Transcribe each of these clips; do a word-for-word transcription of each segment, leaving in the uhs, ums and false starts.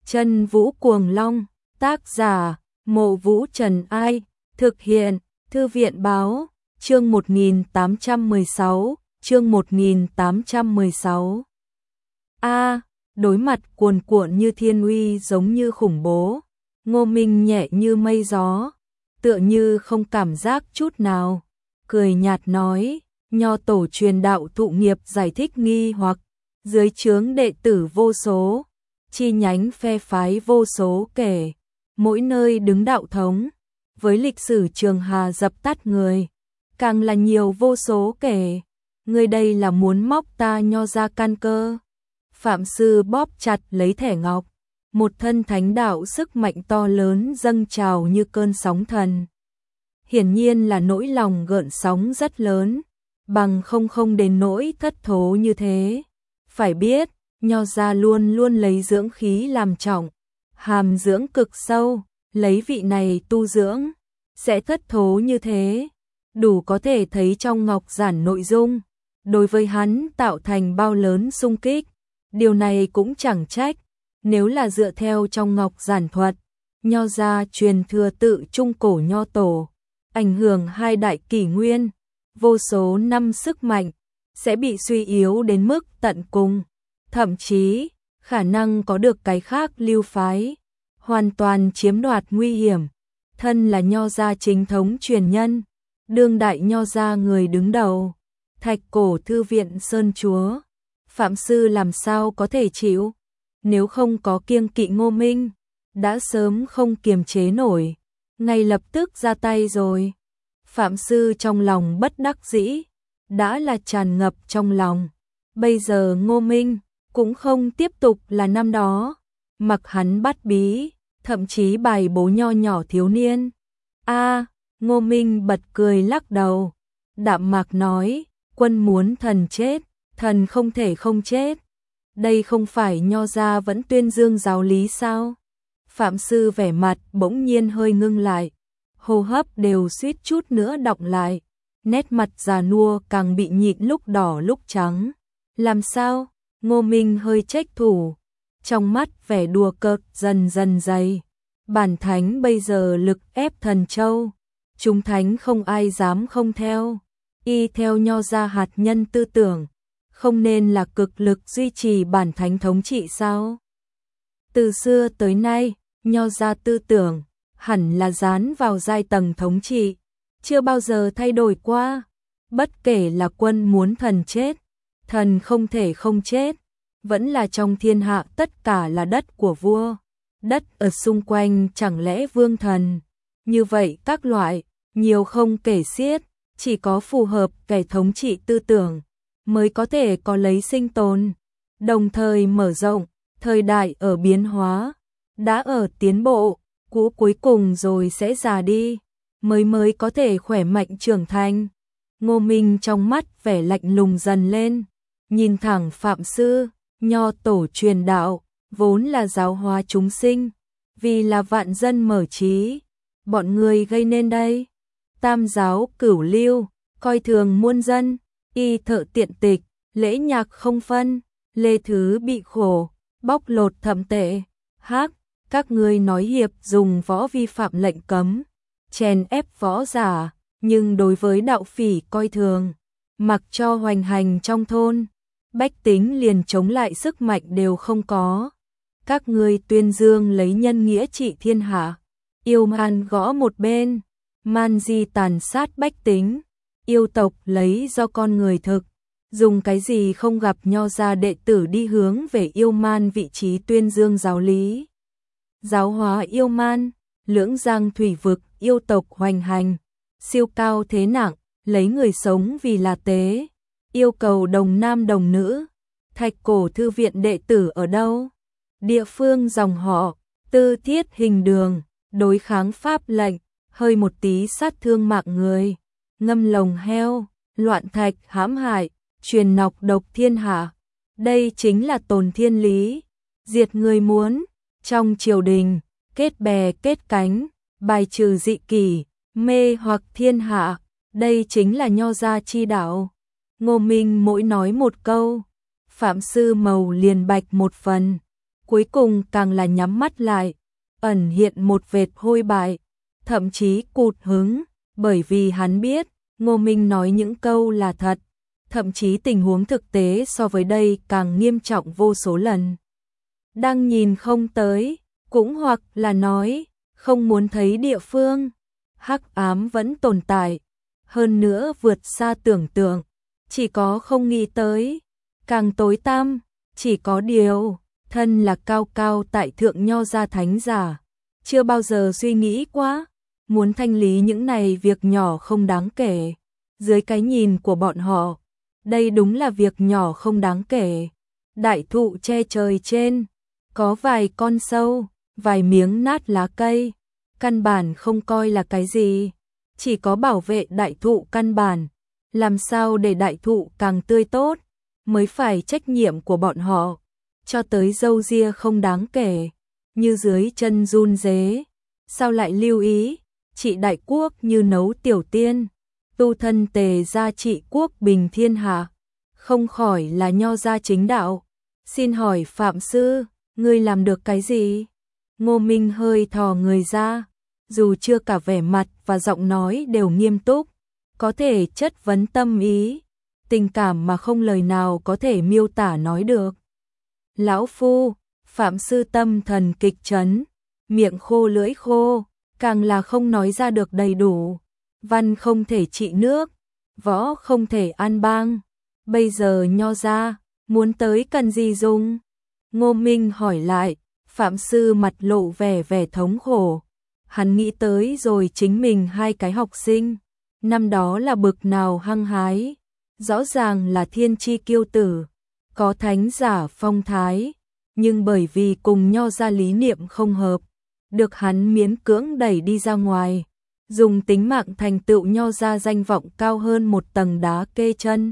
Chân Vũ Cuồng Long, tác giả, Mộ Vũ Trần Ai, thực hiện, Thư viện Báo, chương một nghìn tám trăm mười sáu, chương một nghìn tám trăm mười sáu. A, đối mặt cuồn cuộn như thiên uy giống như khủng bố, Ngô Minh nhẹ như mây gió, tựa như không cảm giác chút nào, cười nhạt nói, Nho tổ truyền đạo thụ nghiệp giải thích nghi hoặc, dưới trướng đệ tử vô số, chi nhánh phe phái vô số kể, mỗi nơi đứng đạo thống, với lịch sử trường hà dập tắt người, càng là nhiều vô số kể, người đây là muốn móc ta Nho ra căn cơ. Phạm sư bóp chặt lấy thẻ ngọc, một thân thánh đạo sức mạnh to lớn dâng trào như cơn sóng thần. Hiển nhiên là nỗi lòng gợn sóng rất lớn, bằng không không đến nỗi thất thố như thế. Phải biết, Nho gia luôn luôn lấy dưỡng khí làm trọng, hàm dưỡng cực sâu, lấy vị này tu dưỡng, sẽ thất thố như thế. Đủ có thể thấy trong ngọc giản nội dung, đối với hắn tạo thành bao lớn xung kích. Điều này cũng chẳng trách, nếu là dựa theo trong ngọc giản thuật, Nho gia truyền thừa tự trung cổ Nho tổ, ảnh hưởng hai đại kỷ nguyên, vô số năm sức mạnh, sẽ bị suy yếu đến mức tận cùng, thậm chí, khả năng có được cái khác lưu phái, hoàn toàn chiếm đoạt nguy hiểm, thân là Nho gia chính thống truyền nhân, đương đại Nho gia người đứng đầu, Thạch Cổ Thư viện Sơn Chúa. Phạm sư làm sao có thể chịu, nếu không có kiêng kỵ Ngô Minh, đã sớm không kiềm chế nổi, ngay lập tức ra tay rồi. Phạm sư trong lòng bất đắc dĩ, đã là tràn ngập trong lòng, bây giờ Ngô Minh cũng không tiếp tục là năm đó, mặc hắn bắt bí, thậm chí bài bố nho nhỏ thiếu niên. A, Ngô Minh bật cười lắc đầu, đạm mạc nói, quân muốn thần chết, thần không thể không chết. Đây không phải Nho gia vẫn tuyên dương giáo lý sao? Phạm sư vẻ mặt bỗng nhiên hơi ngưng lại, hô hấp đều suýt chút nữa đọng lại, nét mặt già nua càng bị nhịn lúc đỏ lúc trắng. Làm sao? Ngô Minh hơi trách thủ, trong mắt vẻ đùa cợt dần dần dày. Bản thánh bây giờ lực ép thần châu, chúng thánh không ai dám không theo, y theo Nho gia hạt nhân tư tưởng, không nên là cực lực duy trì bản thánh thống trị sao? Từ xưa tới nay, Nho gia tư tưởng hẳn là dán vào giai tầng thống trị, chưa bao giờ thay đổi qua. Bất kể là quân muốn thần chết, thần không thể không chết, vẫn là trong thiên hạ tất cả là đất của vua, đất ở xung quanh chẳng lẽ vương thần. Như vậy các loại, nhiều không kể xiết, chỉ có phù hợp kẻ thống trị tư tưởng, mới có thể có lấy sinh tồn, đồng thời mở rộng, thời đại ở biến hóa, đã ở tiến bộ, cũ cuối cùng rồi sẽ già đi, mới mới có thể khỏe mạnh trưởng thành. Ngô Minh trong mắt vẻ lạnh lùng dần lên, nhìn thẳng Phạm sư, Nho tổ truyền đạo, vốn là giáo hóa chúng sinh, vì là vạn dân mở trí, bọn người gây nên đây. Tam giáo cửu lưu, coi thường muôn dân, y thợ tiện tịch, lễ nhạc không phân, lê thứ bị khổ, bóc lột thậm tệ. Hắc, các ngươi nói hiệp dùng võ vi phạm lệnh cấm, chèn ép võ giả, nhưng đối với đạo phỉ coi thường, mặc cho hoành hành trong thôn, bách tính liền chống lại sức mạnh đều không có. Các ngươi tuyên dương lấy nhân nghĩa trị thiên hạ, yêu man gõ một bên, man di tàn sát bách tính, yêu tộc lấy do con người thực, dùng cái gì không gặp Nho gia đệ tử đi hướng về yêu man vị trí tuyên dương giáo lý. Giáo hóa yêu man, lưỡng giang thủy vực yêu tộc hoành hành, siêu cao thế nặng, lấy người sống vì là tế, yêu cầu đồng nam đồng nữ. Thạch Cổ Thư viện đệ tử ở đâu? Địa phương dòng họ, tư thiết hình đường, đối kháng pháp lệnh, hơi một tí sát thương mạng người, ngâm lồng heo, loạn thạch hãm hại, truyền nọc độc thiên hạ. Đây chính là tồn thiên lý, diệt người muốn, trong triều đình, kết bè kết cánh, bài trừ dị kỷ, mê hoặc thiên hạ, đây chính là Nho gia chi đạo. Ngô Minh mỗi nói một câu, Phạm sư màu liền bạch một phần, cuối cùng càng là nhắm mắt lại, ẩn hiện một vệt hôi bại, thậm chí cụt hứng, bởi vì hắn biết, Ngô Minh nói những câu là thật, thậm chí tình huống thực tế so với đây càng nghiêm trọng vô số lần. Đang nhìn không tới, cũng hoặc là nói, không muốn thấy địa phương, hắc ám vẫn tồn tại, hơn nữa vượt xa tưởng tượng, chỉ có không nghĩ tới, càng tối tăm, chỉ có điều, thân là cao cao tại thượng nho gia thánh giả, chưa bao giờ suy nghĩ quá, muốn thanh lý những này việc nhỏ không đáng kể, dưới cái nhìn của bọn họ, đây đúng là việc nhỏ không đáng kể. Đại thụ che trời trên, có vài con sâu, vài miếng nát lá cây, căn bản không coi là cái gì, chỉ có bảo vệ đại thụ căn bản, làm sao để đại thụ càng tươi tốt, mới phải trách nhiệm của bọn họ, cho tới râu ria không đáng kể, như dưới chân run rế, sao lại lưu ý, trị đại quốc như nấu tiểu tiên, tu thân tề gia trị quốc bình thiên hạ, không khỏi là nho gia chính đạo. Xin hỏi Phạm Sư, ngươi làm được cái gì? Ngô Minh hơi thò người ra, dù chưa cả vẻ mặt và giọng nói đều nghiêm túc, có thể chất vấn tâm ý, tình cảm mà không lời nào có thể miêu tả nói được. Lão Phu, Phạm Sư tâm thần kịch chấn, miệng khô lưỡi khô, càng là không nói ra được đầy đủ, văn không thể trị nước, võ không thể an bang, bây giờ nho ra, muốn tới cần gì dùng? Ngô Minh hỏi lại, Phạm Sư mặt lộ vẻ vẻ thống khổ, hắn nghĩ tới rồi chính mình hai cái học sinh, năm đó là bực nào hăng hái, rõ ràng là thiên chi kiêu tử, có thánh giả phong thái, nhưng bởi vì cùng nho ra lý niệm không hợp, được hắn miễn cưỡng đẩy đi ra ngoài, dùng tính mạng thành tựu nho ra danh vọng cao hơn một tầng đá kê chân.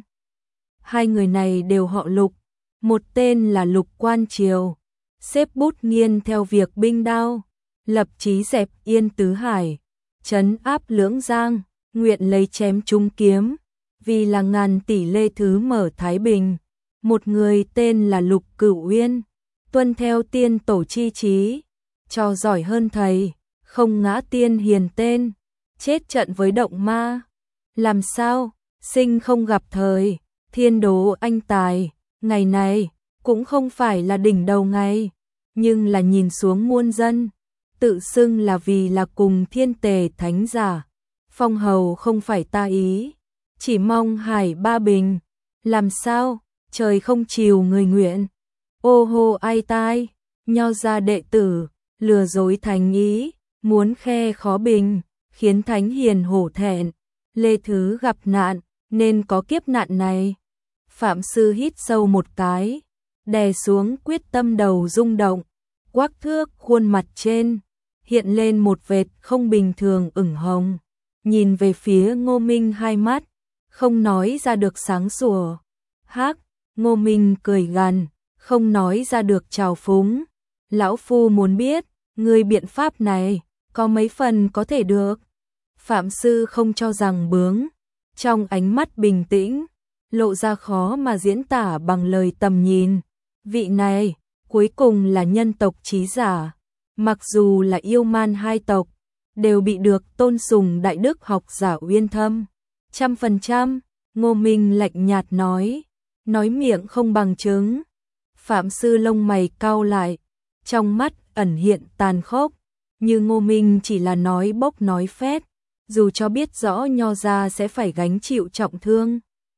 Hai người này đều họ Lục, một tên là Lục Quan Triều, xếp bút nghiên theo việc binh đao, lập chí dẹp yên tứ hải, trấn áp lưỡng giang, nguyện lấy chém trung kiếm, vì là ngàn tỷ lê thứ mở Thái Bình. Một người tên là Lục Cửu Uyên, tuân theo tiên tổ chi chí, cho giỏi hơn thầy, không ngã tiên hiền tên, chết trận với động ma. Làm sao, sinh không gặp thời, thiên đố anh tài, ngày này, cũng không phải là đỉnh đầu ngày, nhưng là nhìn xuống muôn dân, tự xưng là vì là cùng thiên tề thánh giả. Phong hầu không phải ta ý, chỉ mong hải ba bình, làm sao, trời không chiều người nguyện. Ô hô ai tai, nho gia đệ tử, lừa dối thành ý, muốn khe khó bình, khiến thánh hiền hổ thẹn, lê thứ gặp nạn, nên có kiếp nạn này. Phạm Sư hít sâu một cái, đè xuống quyết tâm đầu rung động, quắc thước khuôn mặt trên, hiện lên một vệt không bình thường ửng hồng, nhìn về phía Ngô Minh hai mắt, không nói ra được sáng sủa. Hắc, Ngô Minh cười gằn, không nói ra được trào phúng. Lão Phu muốn biết, người biện pháp này, có mấy phần có thể được. Phạm Sư không cho rằng bướng, trong ánh mắt bình tĩnh, lộ ra khó mà diễn tả bằng lời tầm nhìn. Vị này, cuối cùng là nhân tộc trí giả, mặc dù là yêu man hai tộc, đều bị được tôn sùng đại đức học giả uyên thâm. Trăm phần trăm, Ngô Minh lạnh nhạt nói, nói miệng không bằng chứng. Phạm Sư lông mày cau lại, trong mắt ẩn hiện tàn khốc, như Ngô Minh chỉ là nói bốc nói phét, dù cho biết rõ nho gia sẽ phải gánh chịu trọng thương,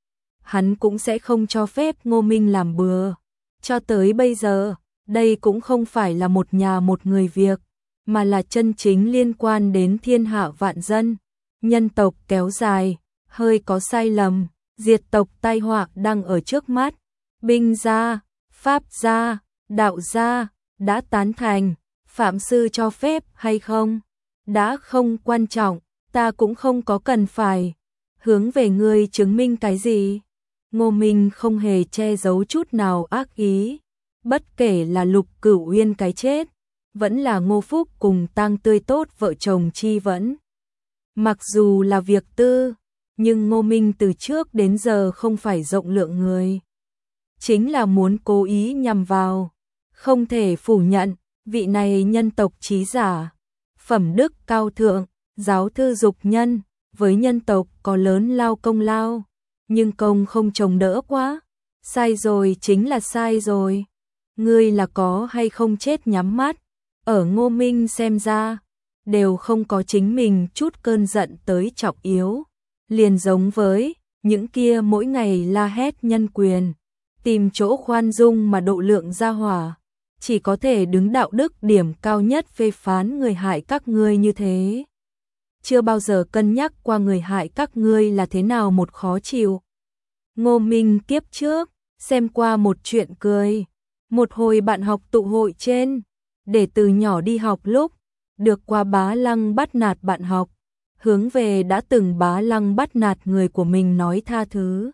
hắn cũng sẽ không cho phép Ngô Minh làm bừa. Cho tới bây giờ, đây cũng không phải là một nhà một người việc, mà là chân chính liên quan đến thiên hạ vạn dân. Nhân tộc kéo dài, hơi có sai lầm, diệt tộc tai họa đang ở trước mắt. Binh gia, pháp gia, đạo gia, đã tán thành, Phạm Sư cho phép hay không? Đã không quan trọng, ta cũng không có cần phải hướng về ngươi chứng minh cái gì. Ngô Minh không hề che giấu chút nào ác ý, bất kể là Lục Cửu Uyên cái chết, vẫn là Ngô Phúc cùng tang tươi tốt vợ chồng chi vẫn. Mặc dù là việc tư, nhưng Ngô Minh từ trước đến giờ không phải rộng lượng người, chính là muốn cố ý nhằm vào, Không thể phủ nhận, vị này nhân tộc trí giả, phẩm đức cao thượng, giáo thư dục nhân, với nhân tộc có lớn lao công lao, nhưng công không trồng đỡ quá. Sai rồi chính là sai rồi. Ngươi là có hay không chết nhắm mắt. Ở Ngô Minh xem ra, đều không có chính mình chút cơn giận tới trọng yếu. Liền giống với những kia mỗi ngày la hét nhân quyền, tìm chỗ khoan dung mà độ lượng ra hỏa, chỉ có thể đứng đạo đức điểm cao nhất phê phán người hại các ngươi như thế. Chưa bao giờ cân nhắc qua người hại các ngươi là thế nào một khó chịu. Ngô Minh kiếp trước, xem qua một chuyện cười. Một hồi bạn học tụ hội trên, để từ nhỏ đi học lúc, được qua bá lăng bắt nạt bạn học, hướng về đã từng bá lăng bắt nạt người của mình nói tha thứ.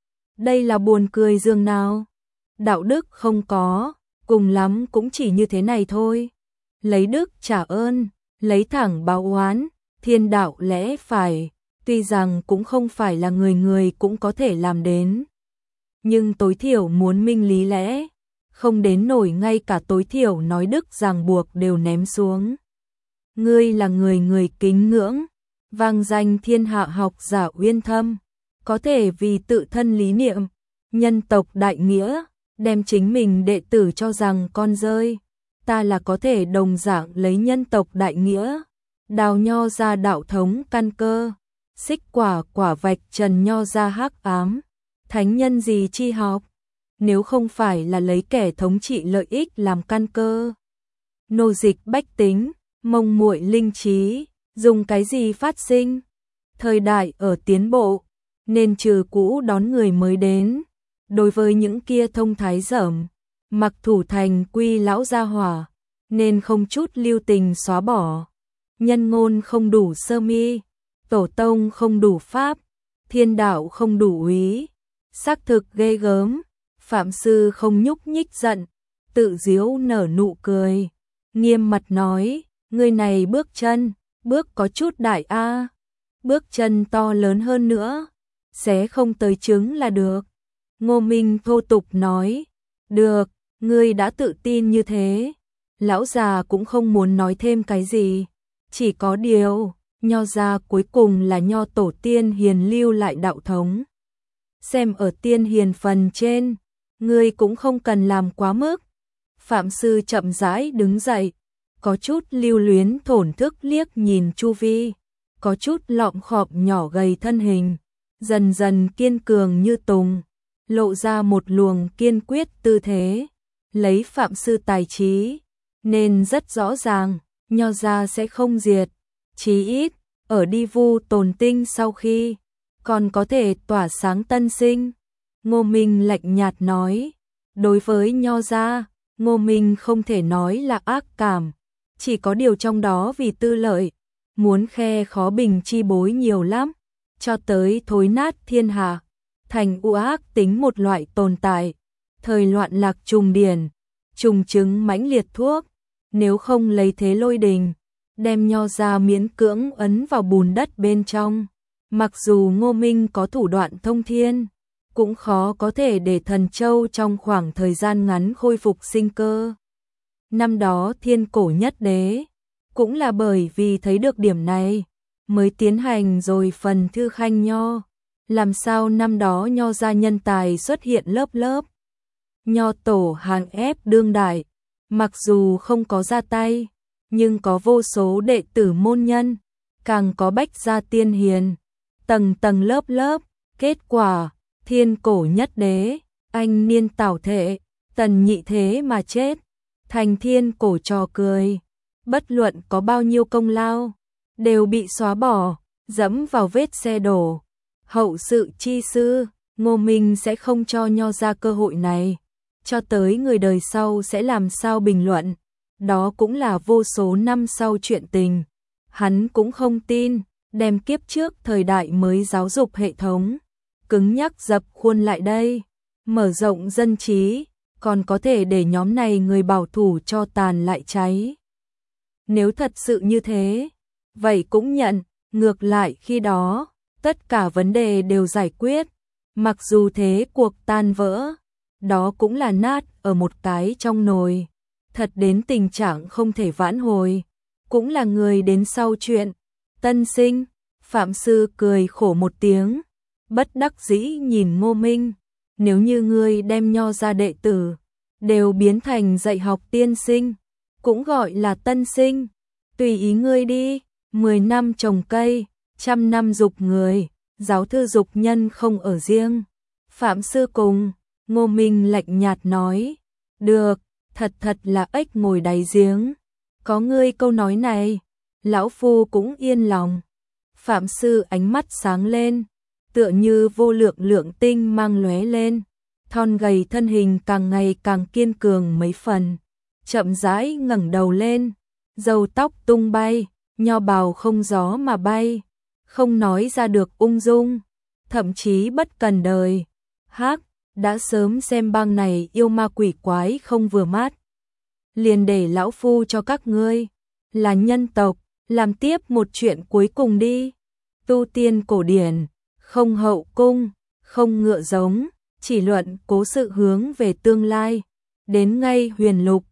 Đây là buồn cười dường nào. Đạo đức không có, cùng lắm cũng chỉ như thế này thôi. Lấy đức trả ơn, lấy thẳng báo oán, thiên đạo lẽ phải, tuy rằng cũng không phải là người người cũng có thể làm đến. Nhưng tối thiểu muốn minh lý lẽ, không đến nổi ngay cả tối thiểu nói đức ràng buộc đều ném xuống. Ngươi là người người kính ngưỡng, vang danh thiên hạ học giả uyên thâm, có thể vì tự thân lý niệm, nhân tộc đại nghĩa, đem chính mình đệ tử cho rằng con rơi. Ta là có thể đồng dạng lấy nhân tộc đại nghĩa, đào nho ra đạo thống căn cơ, xích quả quả vạch trần nho ra hắc ám. Thánh nhân gì chi học, nếu không phải là lấy kẻ thống trị lợi ích làm căn cơ. Nô dịch bách tính, mông muội linh trí, dùng cái gì phát sinh? Thời đại ở tiến bộ, nên trừ cũ đón người mới đến. Đối với những kia thông thái dởm, mặc thủ thành quy lão gia hỏa, nên không chút lưu tình xóa bỏ. Nhân ngôn không đủ sơ mi, tổ tông không đủ pháp, thiên đạo không đủ úy. Xác thực ghê gớm, phạm sư không nhúc nhích giận, tự diếu nở nụ cười, nghiêm mặt nói, người này bước chân, bước có chút đại a, bước chân to lớn hơn nữa, xé không tới trứng là được. Ngô Minh thô tục nói, được, ngươi đã tự tin như thế. Lão già cũng không muốn nói thêm cái gì, chỉ có điều, nho gia cuối cùng là nho tổ tiên hiền lưu lại đạo thống. Xem ở tiên hiền phần trên, ngươi cũng không cần làm quá mức. Phạm sư chậm rãi đứng dậy, có chút lưu luyến thổn thức liếc nhìn chu vi, có chút lọm khọp nhỏ gầy thân hình, dần dần kiên cường như tùng, lộ ra một luồng kiên quyết tư thế. Lấy phạm sư tài trí, nên rất rõ ràng, nho gia sẽ không diệt, chí ít, ở đi vu tồn tinh sau khi, còn có thể tỏa sáng tân sinh. Ngô Minh lạnh nhạt nói, đối với nho gia, Ngô Minh không thể nói là ác cảm, chỉ có điều trong đó vì tư lợi, muốn khe khó bình chi bối nhiều lắm, cho tới thối nát thiên hạ, thành u ác tính một loại tồn tại, thời loạn lạc trùng điển, trùng chứng mãnh liệt thuốc, nếu không lấy thế lôi đình, đem nho gia miễn cưỡng ấn vào bùn đất bên trong. Mặc dù Ngô Minh có thủ đoạn thông thiên, cũng khó có thể để thần châu trong khoảng thời gian ngắn khôi phục sinh cơ. Năm đó thiên cổ nhất đế, cũng là bởi vì thấy được điểm này, mới tiến hành rồi phần thư khanh nho. Làm sao năm đó nho gia nhân tài xuất hiện lớp lớp. Nho tổ hàng ép đương đại, mặc dù không có ra tay, nhưng có vô số đệ tử môn nhân, càng có bách gia tiên hiền, tầng tầng lớp lớp. Kết quả, thiên cổ nhất đế, anh niên tảo thệ, tần nhị thế mà chết, thành thiên cổ trò cười. Bất luận có bao nhiêu công lao, đều bị xóa bỏ, dẫm vào vết xe đổ. Hậu sự chi sư, Ngô Minh sẽ không cho nho ra cơ hội này, cho tới người đời sau sẽ làm sao bình luận, đó cũng là vô số năm sau chuyện tình. Hắn cũng không tin, đem kiếp trước thời đại mới giáo dục hệ thống, cứng nhắc dập khuôn lại đây, mở rộng dân trí, còn có thể để nhóm này người bảo thủ cho tàn lại cháy. Nếu thật sự như thế, vậy cũng nhận, ngược lại khi đó, tất cả vấn đề đều giải quyết, mặc dù thế cuộc tan vỡ, đó cũng là nát ở một cái trong nồi. thật đến tình trạng không thể vãn hồi, cũng là người đến sau chuyện. Tân sinh, Phạm Sư cười khổ một tiếng, bất đắc dĩ nhìn Ngô Minh, nếu như ngươi đem Nho gia đệ tử đều biến thành dạy học tiên sinh, cũng gọi là tân sinh, tùy ý ngươi đi, mười năm trồng cây, trăm năm dục người, giáo thư dục nhân không ở riêng. Phạm Sư cùng, Ngô Minh lạnh nhạt nói, được, thật thật là ếch ngồi đáy giếng, có ngươi câu nói này, lão phu cũng yên lòng. Phạm Sư ánh mắt sáng lên, tựa như vô lượng lượng tinh mang lóe lên, thon gầy thân hình càng ngày càng kiên cường mấy phần, chậm rãi ngẩng đầu lên, râu tóc tung bay, nho bào không gió mà bay, không nói ra được ung dung, thậm chí bất cần đời. Hắc, đã sớm xem bang này yêu ma quỷ quái không vừa mắt, liền để lão phu cho các ngươi là nhân tộc làm tiếp một chuyện cuối cùng đi. Tu tiên cổ điển, không hậu cung, không ngựa giống, chỉ luận cố sự hướng về tương lai, đến ngay huyền lục,